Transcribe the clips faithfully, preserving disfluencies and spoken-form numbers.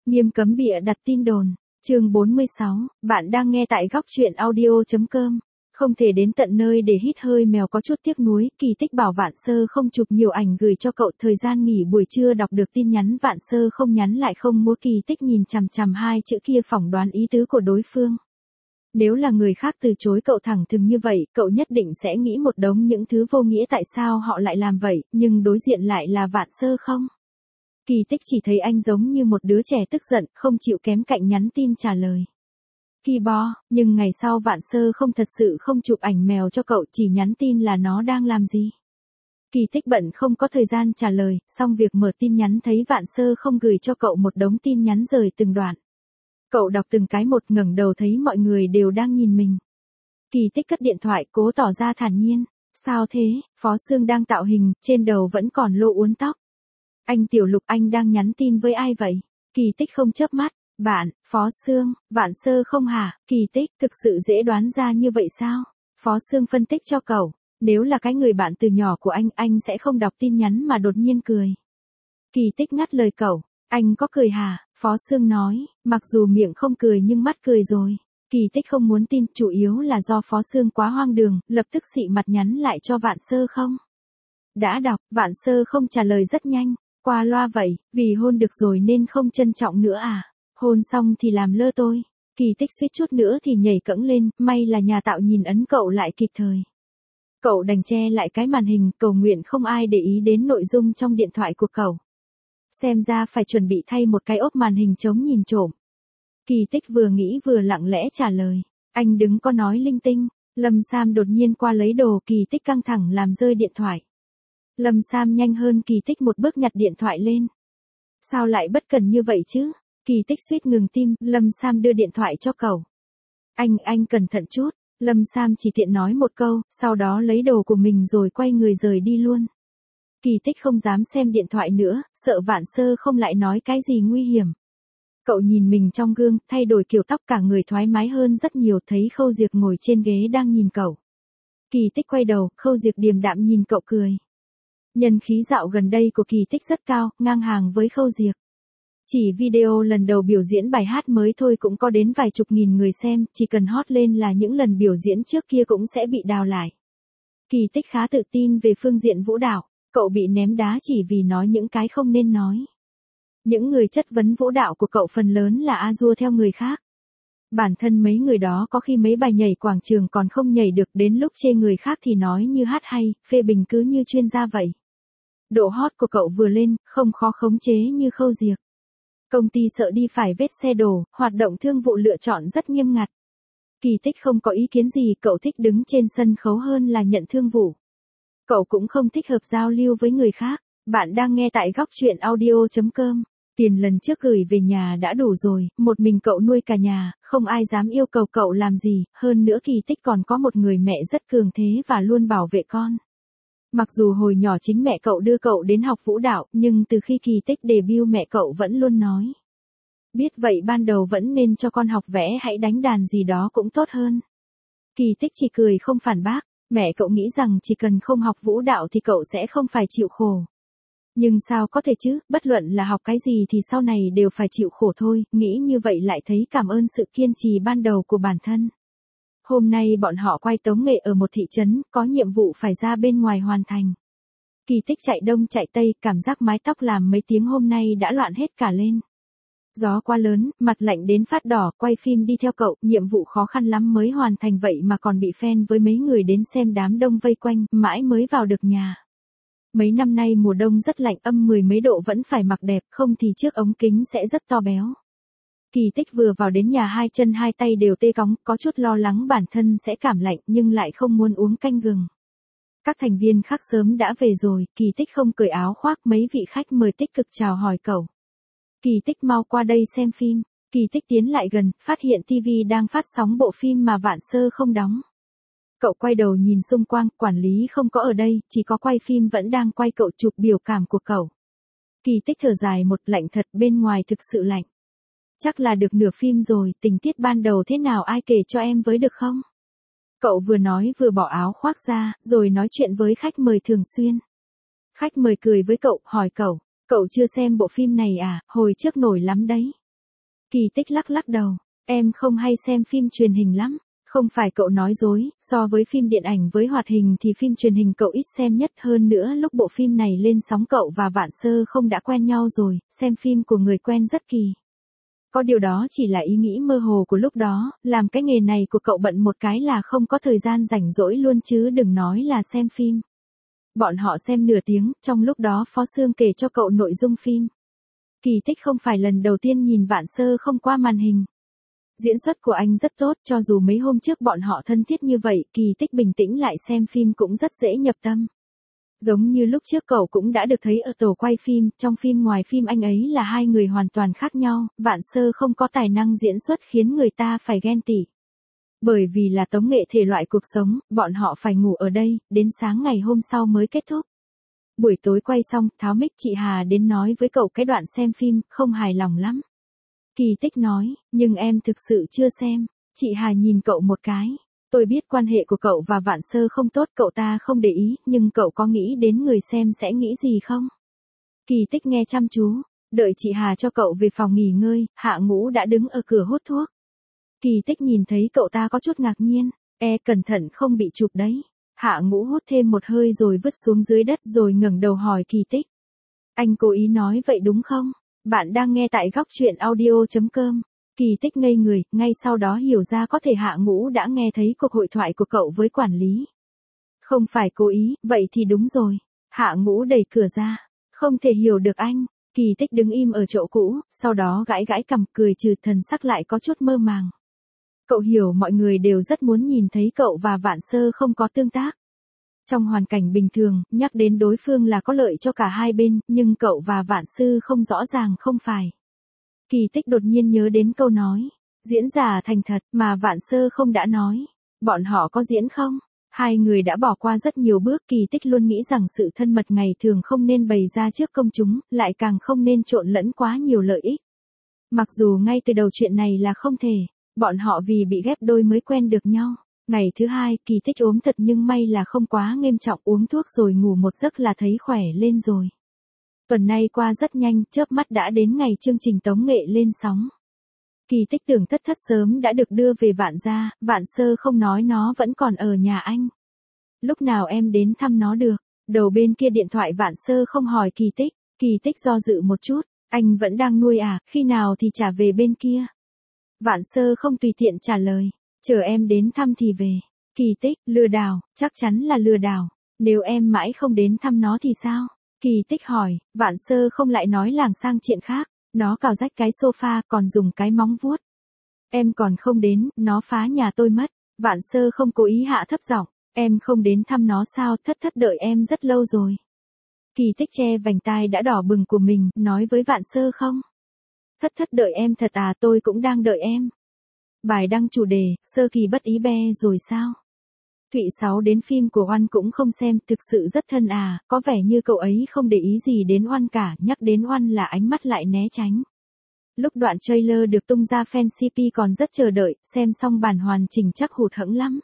Nghiêm cấm bịa đặt tin đồn. Chương bốn mươi sáu, bạn đang nghe tại góc truyện audio.com. Không thể đến tận nơi để hít hơi mèo có chút tiếc nuối, Kỳ Tích bảo Vạn Sơ không chụp nhiều ảnh gửi cho cậu. Thời gian nghỉ buổi trưa đọc được tin nhắn Vạn Sơ không nhắn lại không múa, Kỳ Tích nhìn chằm chằm hai chữ kia phỏng đoán ý tứ của đối phương. Nếu là người khác từ chối cậu thẳng thừng như vậy, cậu nhất định sẽ nghĩ một đống những thứ vô nghĩa tại sao họ lại làm vậy, nhưng đối diện lại là Vạn Sơ không. Kỳ Tích chỉ thấy anh giống như một đứa trẻ tức giận, không chịu kém cạnh nhắn tin trả lời. Kỳ bò, nhưng ngày sau Vạn Sơ không thật sự không chụp ảnh mèo cho cậu, chỉ nhắn tin là nó đang làm gì. Kỳ Tích bận không có thời gian trả lời, xong việc mở tin nhắn thấy Vạn Sơ không gửi cho cậu một đống tin nhắn rời từng đoạn. Cậu đọc từng cái một, ngẩng đầu thấy mọi người đều đang nhìn mình. Kỳ Tích cất điện thoại, cố tỏ ra thản nhiên. Sao thế, Phó Sương đang tạo hình, trên đầu vẫn còn lô uốn tóc. Anh Tiểu Lục, anh đang nhắn tin với ai vậy? Kỳ Tích không chớp mắt. Bạn, Phó Sương, Vạn Sơ không hả? Kỳ Tích, thực sự dễ đoán ra như vậy sao? Phó Sương phân tích cho cậu. Nếu là cái người bạn từ nhỏ của anh, anh sẽ không đọc tin nhắn mà đột nhiên cười. Kỳ Tích ngắt lời cậu. Anh có cười hả? Phó Sương nói, mặc dù miệng không cười nhưng mắt cười rồi. Kỳ Tích không muốn tin, chủ yếu là do Phó Sương quá hoang đường, lập tức xị mặt nhắn lại cho Vạn Sơ không. Đã đọc, Vạn Sơ không trả lời rất nhanh. Qua loa vậy, vì hôn được rồi nên không trân trọng nữa à? Hôn xong thì làm lơ tôi. Kỳ Tích suýt chút nữa thì nhảy cẫng lên, may là nhà tạo nhìn ấn cậu lại kịp thời. Cậu đành che lại cái màn hình, cầu nguyện không ai để ý đến nội dung trong điện thoại của cậu. Xem ra phải chuẩn bị thay một cái ốp màn hình chống nhìn trộm. Kỳ Tích vừa nghĩ vừa lặng lẽ trả lời. Anh đừng có nói linh tinh. Lâm Sam đột nhiên qua lấy đồ, Kỳ Tích căng thẳng làm rơi điện thoại. Lâm Sam nhanh hơn Kỳ Tích một bước nhặt điện thoại lên. Sao lại bất cần như vậy chứ? Kỳ Tích suýt ngừng tim, Lâm Sam đưa điện thoại cho cậu. Anh, anh cẩn thận chút. Lâm Sam chỉ tiện nói một câu, sau đó lấy đồ của mình rồi quay người rời đi luôn. Kỳ Tích không dám xem điện thoại nữa, sợ Vạn Sơ không lại nói cái gì nguy hiểm. Cậu nhìn mình trong gương, thay đổi kiểu tóc, cả người thoải mái hơn rất nhiều, thấy Khâu Diệp ngồi trên ghế đang nhìn cậu. Kỳ Tích quay đầu, Khâu Diệp điềm đạm nhìn cậu cười. Nhân khí dạo gần đây của Kỳ Tích rất cao, ngang hàng với Khâu Diệp. Chỉ video lần đầu biểu diễn bài hát mới thôi cũng có đến vài chục nghìn người xem, chỉ cần hot lên là những lần biểu diễn trước kia cũng sẽ bị đào lại. Kỳ Tích khá tự tin về phương diện vũ đạo, cậu bị ném đá chỉ vì nói những cái không nên nói. Những người chất vấn vũ đạo của cậu phần lớn là a dua theo người khác. Bản thân mấy người đó có khi mấy bài nhảy quảng trường còn không nhảy được, đến lúc chê người khác thì nói như hát hay, phê bình cứ như chuyên gia vậy. Độ hot của cậu vừa lên, không khó khống chế như Khâu Diệp. Công ty sợ đi phải vết xe đổ, hoạt động thương vụ lựa chọn rất nghiêm ngặt. Kỳ Tích không có ý kiến gì, cậu thích đứng trên sân khấu hơn là nhận thương vụ. Cậu cũng không thích hợp giao lưu với người khác. Bạn đang nghe tại góc truyện audio.com. Tiền lần trước gửi về nhà đã đủ rồi, một mình cậu nuôi cả nhà, không ai dám yêu cầu cậu làm gì, hơn nữa Kỳ Tích còn có một người mẹ rất cường thế và luôn bảo vệ con. Mặc dù hồi nhỏ chính mẹ cậu đưa cậu đến học vũ đạo, nhưng từ khi Kỳ Tích debut mẹ cậu vẫn luôn nói. Biết vậy ban đầu vẫn nên cho con học vẽ, hãy đánh đàn gì đó cũng tốt hơn. Kỳ Tích chỉ cười không phản bác, mẹ cậu nghĩ rằng chỉ cần không học vũ đạo thì cậu sẽ không phải chịu khổ. Nhưng sao có thể chứ, bất luận là học cái gì thì sau này đều phải chịu khổ thôi, nghĩ như vậy lại thấy cảm ơn sự kiên trì ban đầu của bản thân. Hôm nay bọn họ quay tống nghệ ở một thị trấn, có nhiệm vụ phải ra bên ngoài hoàn thành. Kỳ Tích chạy đông chạy tây, cảm giác mái tóc làm mấy tiếng hôm nay đã loạn hết cả lên. Gió quá lớn, mặt lạnh đến phát đỏ, quay phim đi theo cậu, nhiệm vụ khó khăn lắm mới hoàn thành vậy mà còn bị fan với mấy người đến xem đám đông vây quanh, mãi mới vào được nhà. Mấy năm nay mùa đông rất lạnh, âm mười mấy độ vẫn phải mặc đẹp, không thì chiếc ống kính sẽ rất to béo. Kỳ Tích vừa vào đến nhà hai chân hai tay đều tê cóng, có chút lo lắng bản thân sẽ cảm lạnh nhưng lại không muốn uống canh gừng. Các thành viên khác sớm đã về rồi, Kỳ Tích không cởi áo khoác, mấy vị khách mời tích cực chào hỏi cậu. Kỳ Tích mau qua đây xem phim. Kỳ Tích tiến lại gần, phát hiện ti vi đang phát sóng bộ phim mà Vạn Sơ không đóng. Cậu quay đầu nhìn xung quanh, quản lý không có ở đây, chỉ có quay phim vẫn đang quay cậu chụp biểu cảm của cậu. Kỳ Tích thở dài một, lạnh thật, bên ngoài thực sự lạnh. Chắc là được nửa phim rồi, tình tiết ban đầu thế nào ai kể cho em với được không? Cậu vừa nói vừa bỏ áo khoác ra, rồi nói chuyện với khách mời thường xuyên. Khách mời cười với cậu, hỏi cậu, cậu chưa xem bộ phim này à, hồi trước nổi lắm đấy. Kỳ Tích lắc lắc đầu, em không hay xem phim truyền hình lắm. Không phải cậu nói dối, so với phim điện ảnh với hoạt hình thì phim truyền hình cậu ít xem nhất, hơn nữa lúc bộ phim này lên sóng cậu và Vạn Sơ không đã quen nhau rồi, xem phim của người quen rất kỳ. Có điều đó chỉ là ý nghĩ mơ hồ của lúc đó, làm cái nghề này của cậu bận một cái là không có thời gian rảnh rỗi luôn chứ đừng nói là xem phim. Bọn họ xem nửa tiếng, trong lúc đó Phó Sương kể cho cậu nội dung phim. Kỳ Tích không phải lần đầu tiên nhìn Vạn Sơ không qua màn hình. Diễn xuất của anh rất tốt, cho dù mấy hôm trước bọn họ thân thiết như vậy, Kỳ Tích bình tĩnh lại xem phim cũng rất dễ nhập tâm. Giống như lúc trước cậu cũng đã được thấy ở tổ quay phim, trong phim ngoài phim anh ấy là hai người hoàn toàn khác nhau, Vạn Sơ không có tài năng diễn xuất khiến người ta phải ghen tị. Bởi vì là tống nghệ thể loại cuộc sống, bọn họ phải ngủ ở đây, đến sáng ngày hôm sau mới kết thúc. Buổi tối quay xong, Tháo mic chị Hà đến nói với cậu cái đoạn xem phim, không hài lòng lắm. Kỳ Tích nói, nhưng em thực sự chưa xem. Chị Hà nhìn cậu một cái. Tôi biết quan hệ của cậu và Vạn Sơ không tốt, cậu ta không để ý, nhưng cậu có nghĩ đến người xem sẽ nghĩ gì không? Kỳ Tích nghe chăm chú, đợi chị Hà cho cậu về phòng nghỉ ngơi, Hạ Ngũ đã đứng ở cửa hút thuốc. Kỳ Tích nhìn thấy cậu ta có chút ngạc nhiên, e cẩn thận không bị chụp đấy. Hạ Ngũ hút thêm một hơi rồi vứt xuống dưới đất rồi ngẩng đầu hỏi Kỳ Tích. Anh cố ý nói vậy đúng không? Bạn đang nghe tại góc truyện audio chấm com. Kỳ Tích ngây người, ngay sau đó hiểu ra có thể Hạ Ngũ đã nghe thấy cuộc hội thoại của cậu với quản lý. Không phải cố ý, vậy thì đúng rồi. Hạ Ngũ đẩy cửa ra. Không thể hiểu được anh. Kỳ Tích đứng im ở chỗ cũ, sau đó gãi gãi cằm cười trừ thần sắc lại có chút mơ màng. Cậu hiểu mọi người đều rất muốn nhìn thấy cậu và Vạn Sơ không có tương tác. Trong hoàn cảnh bình thường, nhắc đến đối phương là có lợi cho cả hai bên, nhưng cậu và Vạn Sư không rõ ràng không phải. Kỳ Tích đột nhiên nhớ đến câu nói, diễn giả thành thật mà Vạn Sơ không đã nói. Bọn họ có diễn không? Hai người đã bỏ qua rất nhiều bước, Kỳ Tích luôn nghĩ rằng sự thân mật ngày thường không nên bày ra trước công chúng, lại càng không nên trộn lẫn quá nhiều lợi ích. Mặc dù ngay từ đầu chuyện này là không thể, bọn họ vì bị ghép đôi mới quen được nhau. Ngày thứ hai, Kỳ Tích ốm thật nhưng may là không quá nghiêm trọng, uống thuốc rồi ngủ một giấc là thấy khỏe lên rồi. Tuần nay qua rất nhanh, chớp mắt đã đến ngày chương trình tống nghệ lên sóng. Kỳ Tích tưởng Thất Thất sớm đã được đưa về Vạn gia, Vạn Sơ không nói nó vẫn còn ở nhà anh. Lúc nào em đến thăm nó được? Đầu bên kia điện thoại Vạn Sơ không hỏi Kỳ Tích, Kỳ Tích do dự một chút, anh vẫn đang nuôi à, khi nào thì trả về bên kia? Vạn Sơ không tùy tiện trả lời. Chờ em đến thăm thì về. Kỳ Tích, lừa đảo, chắc chắn là lừa đảo. Nếu em mãi không đến thăm nó thì sao? Kỳ Tích hỏi, Vạn Sơ không lại nói làng sang chuyện khác. Nó cào rách cái sofa còn dùng cái móng vuốt. Em còn không đến, nó phá nhà tôi mất. Vạn Sơ không cố ý hạ thấp giọng, em không đến thăm nó sao? Thất Thất đợi em rất lâu rồi. Kỳ Tích che vành tai đã đỏ bừng của mình, nói với Vạn Sơ không? Thất Thất đợi em thật à, tôi cũng đang đợi em. Bài đăng chủ đề, Sơ Kỳ bất ý be rồi sao? Thụy Sáu đến phim của Oan cũng không xem, thực sự rất thân à, có vẻ như cậu ấy không để ý gì đến Oan cả, nhắc đến Oan là ánh mắt lại né tránh. Lúc đoạn trailer được tung ra fan xê pê còn rất chờ đợi, xem xong bản hoàn chỉnh chắc hụt hẫng lắm.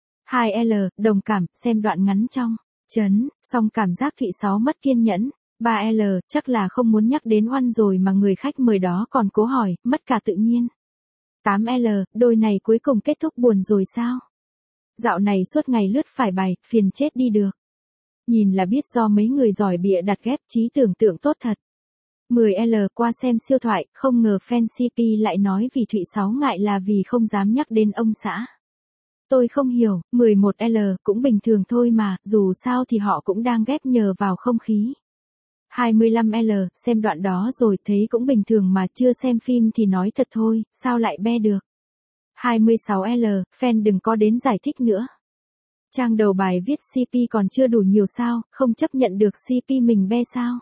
hai L, đồng cảm, xem đoạn ngắn trong, chấn, xong cảm giác Thụy Sáu mất kiên nhẫn. ba L, chắc là không muốn nhắc đến Oan rồi mà người khách mời đó còn cố hỏi, mất cả tự nhiên. tám L, đôi này cuối cùng kết thúc buồn rồi sao? Dạo này suốt ngày lướt phải bài, phiền chết đi được. Nhìn là biết do mấy người giỏi bịa đặt ghép, trí tưởng tượng tốt thật. mười L, qua xem siêu thoại, không ngờ fan xê pê lại nói vì Thụy Sáu ngại là vì không dám nhắc đến ông xã. Tôi không hiểu, mười một L, cũng bình thường thôi mà, dù sao thì họ cũng đang ghép nhờ vào không khí. hai mươi lăm L, xem đoạn đó rồi thấy cũng bình thường mà, chưa xem phim thì nói thật thôi, sao lại be được. hai mươi sáu L, fan đừng có đến giải thích nữa. Trang đầu bài viết xê pê còn chưa đủ nhiều sao, không chấp nhận được xê pê mình be sao.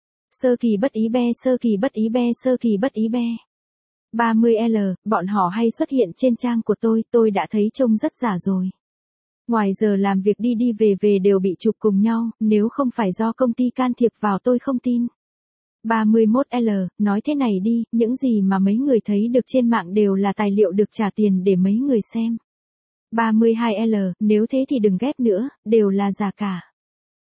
Sơ Kỳ bất ý be, Sơ Kỳ bất ý be, Sơ Kỳ bất ý be. ba mươi L, bọn họ hay xuất hiện trên trang của tôi, tôi đã thấy trông rất giả rồi. Ngoài giờ làm việc đi đi về về đều bị chụp cùng nhau, nếu không phải do công ty can thiệp vào tôi không tin. ba mươi mốt L, nói thế này đi, những gì mà mấy người thấy được trên mạng đều là tài liệu được trả tiền để mấy người xem. ba mươi hai L, nếu thế thì đừng ghép nữa, đều là giả cả.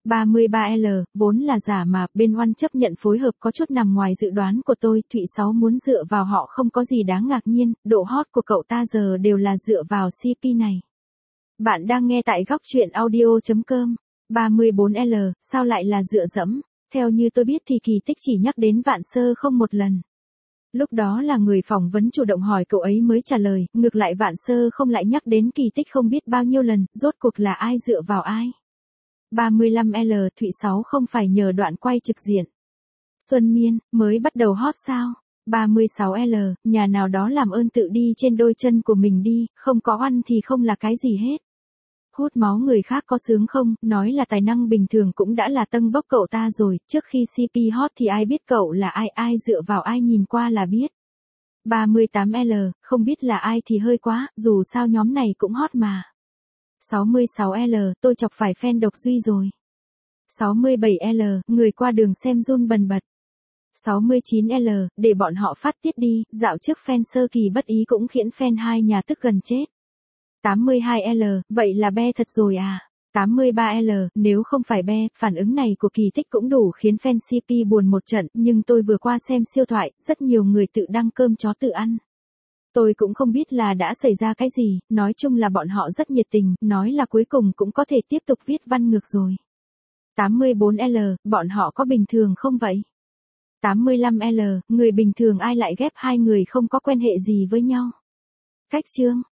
ba mươi ba L, vốn là giả mà, bên Oăn chấp nhận phối hợp có chút nằm ngoài dự đoán của tôi, Thụy Sáu muốn dựa vào họ không có gì đáng ngạc nhiên, độ hot của cậu ta giờ đều là dựa vào xê pê này. Bạn đang nghe tại góc truyện audio chấm com. ba mươi bốn L, sao lại là dựa dẫm? Theo như tôi biết thì Kỳ Tích chỉ nhắc đến Vạn Sơ không một lần. Lúc đó là người phỏng vấn chủ động hỏi cậu ấy mới trả lời, ngược lại Vạn Sơ không lại nhắc đến Kỳ Tích không biết bao nhiêu lần, rốt cuộc là ai dựa vào ai. ba mươi lăm L, Thụy Sáu không phải nhờ đoạn quay trực diện. Xuân Miên, mới bắt đầu hot sao? ba mươi sáu L, nhà nào đó làm ơn tự đi trên đôi chân của mình đi, không có Oăn thì không là cái gì hết. Hút máu người khác có sướng không, nói là tài năng bình thường cũng đã là tâng bốc cậu ta rồi, trước khi xê pê hot thì ai biết cậu là ai, ai dựa vào ai nhìn qua là biết. ba mươi tám L, không biết là ai thì hơi quá, dù sao nhóm này cũng hot mà. sáu mươi sáu L, tôi chọc phải fan độc duy rồi. sáu mươi bảy L, người qua đường xem run bần bật. sáu mươi chín L, để bọn họ phát tiết đi, dạo trước fan sơ kỳ bất ý cũng khiến fan hai nhà tức gần chết. tám mươi hai L, vậy là be thật rồi à? tám mươi ba L, nếu không phải be, phản ứng này của Kỳ Tích cũng đủ khiến fan xê pê buồn một trận, nhưng tôi vừa qua xem siêu thoại, rất nhiều người tự đăng cơm chó tự ăn. Tôi cũng không biết là đã xảy ra cái gì, nói chung là bọn họ rất nhiệt tình, nói là cuối cùng cũng có thể tiếp tục viết văn ngược rồi. tám mươi bốn L, bọn họ có bình thường không vậy? tám mươi lăm L, người bình thường ai lại ghép hai người không có quan hệ gì với nhau? Cách chương